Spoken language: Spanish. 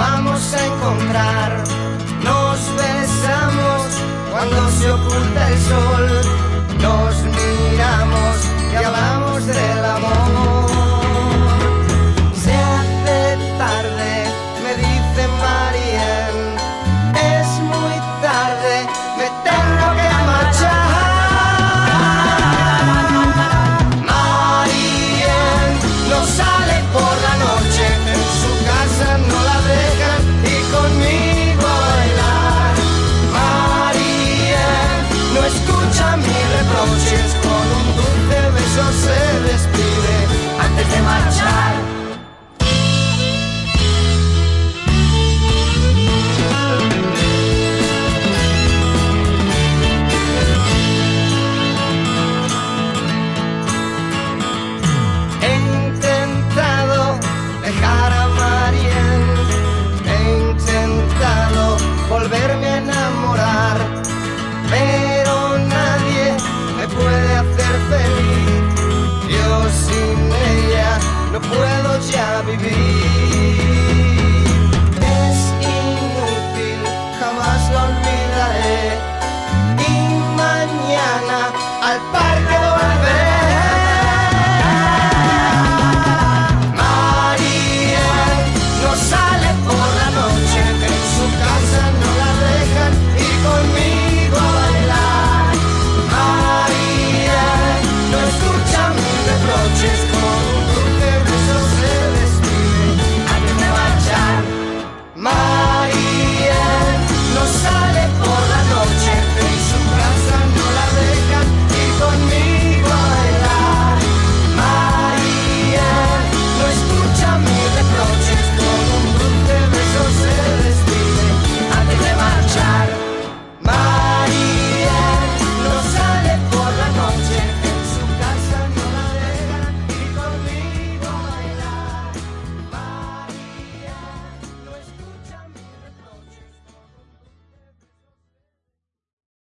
vamos a encontrar. Nos besamos cuando se oculta el sol, nos miramos y hablamos del amor. Se hace tarde, me dice Marién, es muy tarde, me tengo que marchar. Marién no sale por la noche, en su casa no la dejan y conmigo a bailar. Marién no escucha mis reproches, con un dulce beso se despide antes de marchar. He intentado dejar a Marién, he intentado volverme a enamorar, pero nadie me puede hacer feliz. Yo sin ella no puedo ya vivir.